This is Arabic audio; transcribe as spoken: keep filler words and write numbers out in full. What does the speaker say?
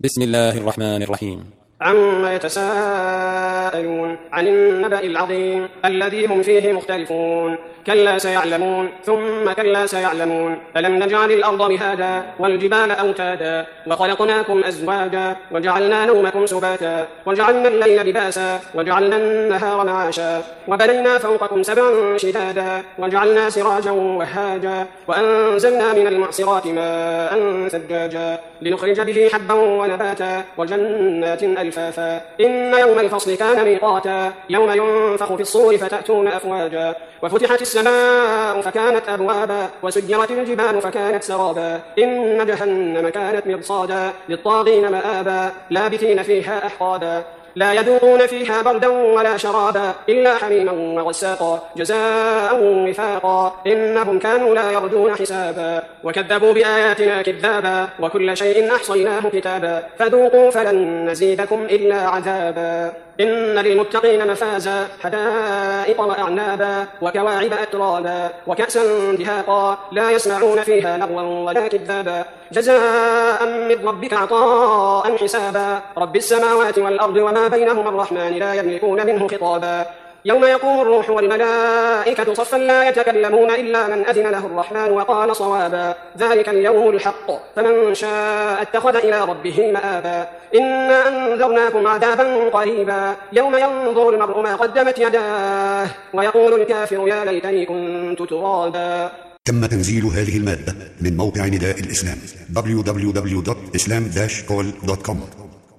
بسم الله الرحمن الرحيم. عما يتساءلون عن النبأ العظيم الذي هم فيه مختلفون. كلا سيعلمون ثم كلا سيعلمون. ألم نجعل الأرض مهادا والجبال أوتادا وخلقناكم أزواجا وجعلنا نومكم سباتا وجعلنا الليل لباسا وجعلنا النهار معاشا وبنينا فوقكم سبعا شدادا وجعلنا سراجا وهاجا وأنزلنا من المعصرات ماء ثجاجا لنخرج به حبا ونباتا وجنات ألفافا. إن يوم الفصل كان ميقاتا يوم ينفخ في الصور فتأتون أفواجا وفتحت السماء فكانت أبوابا وسجرت الجبال فكانت سرابا. إن جهنم كانت مرصادا للطاغين مآبا لابثين فيها أحقابا لا يذوقون فيها بردا ولا شرابا إلا حميما وغساقا جزاء وفاقا. إنهم كانوا لا يرجون حسابا وكذبوا بآياتنا كذابا وكل شيء أحصيناه كتابا فذوقوا فلن نزيدكم إلا عذابا. إن للمتقين مفازا حدائق وأعنابا وكواعب أترابا وكأسا دهاقا لا يسمعون فيها لغوا ولا كذابا جزاء من ربك عطاء حسابا. رب السماوات والأرض وما بينهما الرحمن لا يملكون منه خطابا. يوم يقوم الروح والملائكة صفا لا يتكلمون إلا من أذن له الرحمن وقال صوابا. ذلك اليوم الحق فمن شاء اتخذ إلى ربه مآبا. إنا أنذرناكم عذابا قريبا يوم ينظر المرء ما قدمت يداه ويقول الكافر يا ليتني كنت ترابا. تم تنزيل هذه المادة من موقع نداء الإسلام دبليو دبليو دبليو دوت إسلام داش كول دوت كوم.